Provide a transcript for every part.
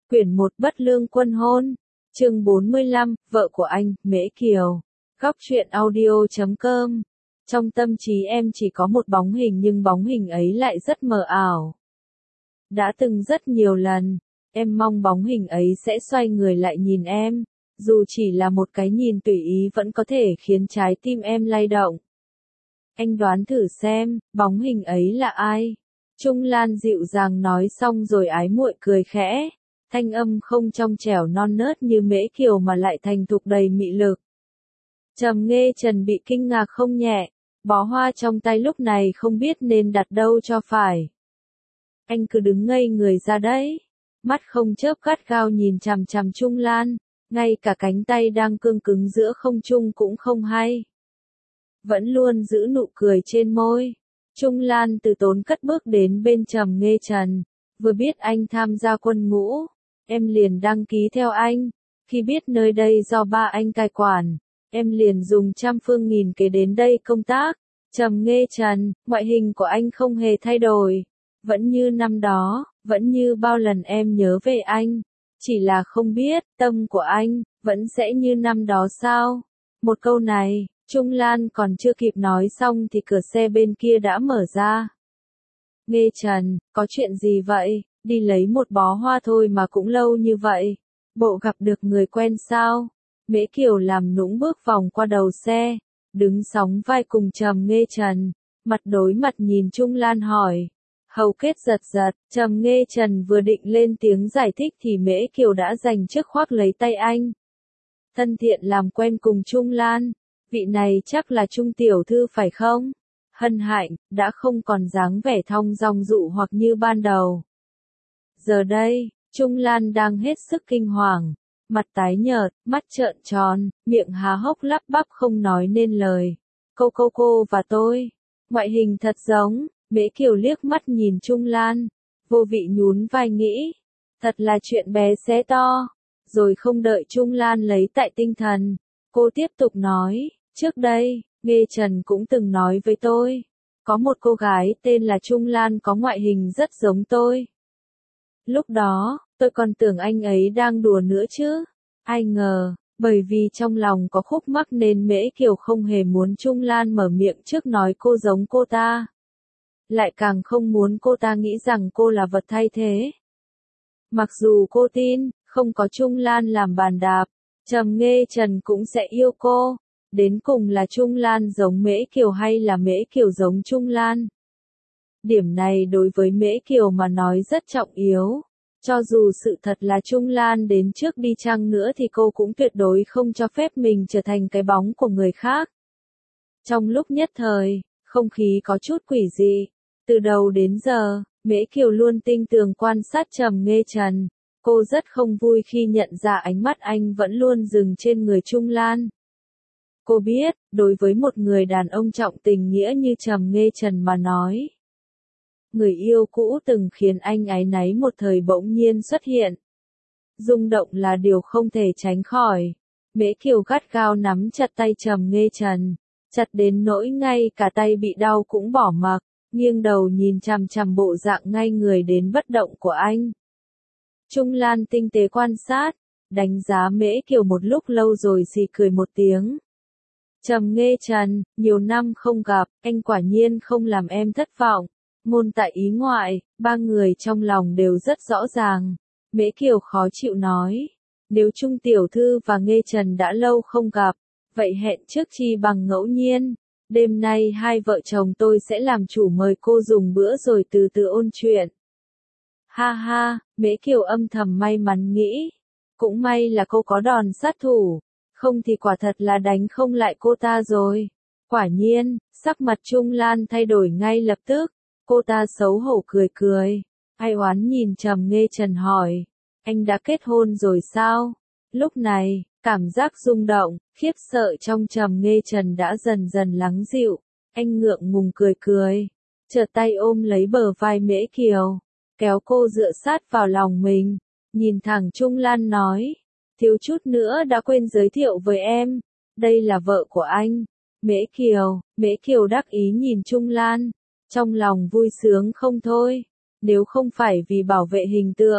Quyển 1 Bất lương quân hôn. Chương 45, vợ của anh, Mễ Kiều. Góc truyện audio.com. Trong tâm trí em chỉ có một bóng hình nhưng bóng hình ấy lại rất mờ ảo. Đã từng rất nhiều lần, em mong bóng hình ấy sẽ xoay người lại nhìn em, dù chỉ là một cái nhìn tùy ý vẫn có thể khiến trái tim em lay động. Anh đoán thử xem, bóng hình ấy là ai? Trung Lan dịu dàng nói xong rồi ái muội cười khẽ. Thanh âm không trong trẻo non nớt như Mễ Kiều mà lại thành thục đầy mị lực. Trầm Nghê Trần bị kinh ngạc không nhẹ, bó hoa trong tay lúc này không biết nên đặt đâu cho phải. Anh cứ đứng ngây người ra đấy, mắt không chớp gắt gao nhìn chằm chằm Trung Lan, ngay cả cánh tay đang cương cứng giữa không trung cũng không hay. Vẫn luôn giữ nụ cười trên môi, Trung Lan từ tốn cất bước đến bên Trầm Nghê Trần, vừa biết anh tham gia quân ngũ. Em liền đăng ký theo anh, khi biết nơi đây do ba anh cai quản, em liền dùng trăm phương nghìn kế đến đây công tác. Trầm Nghê Trần, ngoại hình của anh không hề thay đổi, vẫn như năm đó, vẫn như bao lần em nhớ về anh, chỉ là không biết, tâm của anh, vẫn sẽ như năm đó sao? Một câu này, Trung Lan còn chưa kịp nói xong thì cửa xe bên kia đã mở ra. Nghê Trần, có chuyện gì vậy? Đi lấy một bó hoa thôi mà cũng lâu như vậy. Bộ gặp được người quen sao? Mễ Kiều làm nũng bước vòng qua đầu xe, đứng sóng vai cùng Trầm Nghê Trần, mặt đối mặt nhìn Trung Lan hỏi. Hầu kết giật giật, Trầm Nghê Trần vừa định lên tiếng giải thích thì Mễ Kiều đã giành chiếc khoác lấy tay anh. Thân thiện làm quen cùng Trung Lan, vị này chắc là Trung tiểu thư phải không? Hân hạnh, đã không còn dáng vẻ thong dong dụ hoặc như ban đầu. Giờ đây, Trung Lan đang hết sức kinh hoàng, mặt tái nhợt, mắt trợn tròn, miệng há hốc lắp bắp không nói nên lời. Cô và tôi, ngoại hình thật giống. Mễ Kiều liếc mắt nhìn Trung Lan, vô vị nhún vai nghĩ, thật là chuyện bé xé to. Rồi không đợi Trung Lan lấy tại tinh thần, cô tiếp tục nói, trước đây, Nghê Trần cũng từng nói với tôi, có một cô gái tên là Trung Lan có ngoại hình rất giống tôi. Lúc đó, tôi còn tưởng anh ấy đang đùa nữa chứ, ai ngờ, bởi vì trong lòng có khúc mắc nên Mễ Kiều không hề muốn Trung Lan mở miệng trước nói cô giống cô ta. Lại càng không muốn cô ta nghĩ rằng cô là vật thay thế. Mặc dù cô tin, không có Trung Lan làm bàn đạp, Trầm Nghê Trần cũng sẽ yêu cô. Đến cùng là Trung Lan giống Mễ Kiều hay là Mễ Kiều giống Trung Lan? Điểm này đối với Mễ Kiều mà nói rất trọng yếu. Cho dù sự thật là Trung Lan đến trước đi chăng nữa thì cô cũng tuyệt đối không cho phép mình trở thành cái bóng của người khác. Trong lúc nhất thời, không khí có chút quỷ dị. Từ đầu đến giờ, Mễ Kiều luôn tinh tường quan sát Trầm Nghê Trần. Cô rất không vui khi nhận ra ánh mắt anh vẫn luôn dừng trên người Trung Lan. Cô biết, đối với một người đàn ông trọng tình nghĩa như Trầm Nghê Trần mà nói, người yêu cũ từng khiến anh áy náy một thời bỗng nhiên xuất hiện. Rung động là điều không thể tránh khỏi. Mễ Kiều gắt gao nắm chặt tay Trầm Nghê Trần, chặt đến nỗi ngay cả tay bị đau cũng bỏ mặc, nghiêng đầu nhìn chằm chằm bộ dạng ngay người đến bất động của anh. Trung Lan tinh tế quan sát, đánh giá Mễ Kiều một lúc lâu rồi xì cười một tiếng. Trầm Nghê Trần, nhiều năm không gặp, anh quả nhiên không làm em thất vọng. Ngôn tại ý ngoại, ba người trong lòng đều rất rõ ràng. Mễ Kiều khó chịu nói, nếu Trung tiểu thư và Nghê Trần đã lâu không gặp, vậy hẹn trước chi bằng ngẫu nhiên. Đêm nay hai vợ chồng tôi sẽ làm chủ mời cô dùng bữa rồi từ từ ôn chuyện. Ha ha, Mễ Kiều âm thầm may mắn nghĩ. Cũng may là cô có đòn sát thủ, không thì quả thật là đánh không lại cô ta rồi. Quả nhiên, sắc mặt Trung Lan thay đổi ngay lập tức. Cô ta xấu hổ cười cười, ai oán nhìn Trầm Nghê Trần hỏi, anh đã kết hôn rồi sao? Lúc này, cảm giác rung động, khiếp sợ trong Trầm Nghê Trần đã dần dần lắng dịu, anh ngượng ngùng cười cười, chợt tay ôm lấy bờ vai Mễ Kiều, kéo cô dựa sát vào lòng mình, nhìn thẳng Trung Lan nói, thiếu chút nữa đã quên giới thiệu với em, đây là vợ của anh, Mễ Kiều đắc ý nhìn Trung Lan. Trong lòng vui sướng không thôi, nếu không phải vì bảo vệ hình tượng,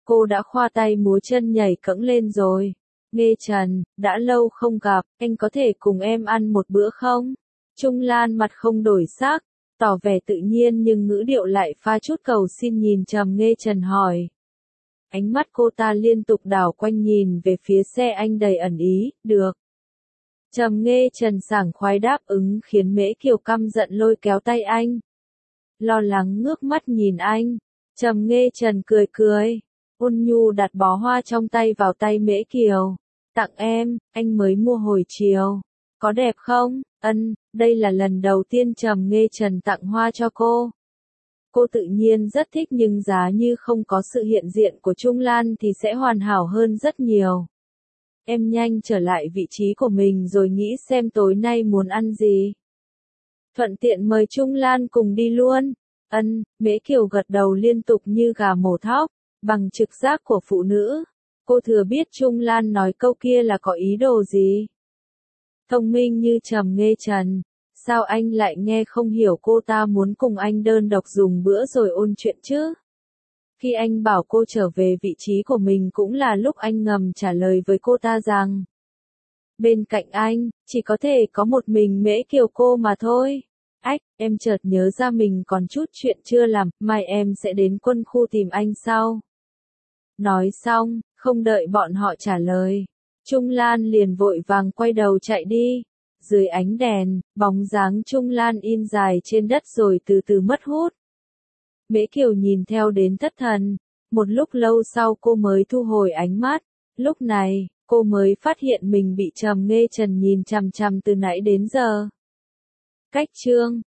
Cô đã khoa tay múa chân nhảy cẫng lên rồi. Nghê Trần, đã lâu không gặp, anh có thể cùng em ăn một bữa không? Trung Lan mặt không đổi sắc, tỏ vẻ tự nhiên nhưng ngữ điệu lại pha chút cầu xin nhìn Trầm Nghê Trần hỏi. Ánh mắt cô ta liên tục đảo quanh nhìn về phía xe anh đầy ẩn ý, được. Trầm Nghê Trần sảng khoái đáp ứng khiến Mễ Kiều căm giận lôi kéo tay anh. Lo lắng ngước mắt nhìn anh, Trầm Nghê Trần cười cười, ôn nhu đặt bó hoa trong tay vào tay Mễ Kiều. Tặng em, anh mới mua hồi chiều. Có đẹp không? Đây là lần đầu tiên Trầm Nghê Trần tặng hoa cho cô. Cô tự nhiên rất thích nhưng giá như không có sự hiện diện của Trung Lan thì sẽ hoàn hảo hơn rất nhiều. Em nhanh trở lại vị trí của mình rồi nghĩ xem tối nay muốn ăn gì. Thuận tiện mời Trung Lan cùng đi luôn. Mễ Kiều gật đầu liên tục như gà mổ thóc, bằng trực giác của phụ nữ. Cô thừa biết Trung Lan nói câu kia là có ý đồ gì. Thông minh như Trầm Nghê Trần, sao anh lại nghe không hiểu cô ta muốn cùng anh đơn độc dùng bữa rồi ôn chuyện chứ? Khi anh bảo cô trở về vị trí của mình cũng là lúc anh ngầm trả lời với cô ta rằng bên cạnh anh, chỉ có thể có một mình Mễ Kiều cô mà thôi. Em chợt nhớ ra mình còn chút chuyện chưa làm, mai em sẽ đến quân khu tìm anh sau. Nói xong, không đợi bọn họ trả lời, Trung Lan liền vội vàng quay đầu chạy đi. Dưới ánh đèn, bóng dáng Trung Lan in dài trên đất rồi từ từ mất hút. Mễ Kiều nhìn theo đến thất thần, một lúc lâu sau cô mới thu hồi ánh mắt, lúc này, cô mới phát hiện mình bị Trầm Nghê Trần nhìn chằm chằm từ nãy đến giờ. Cách chương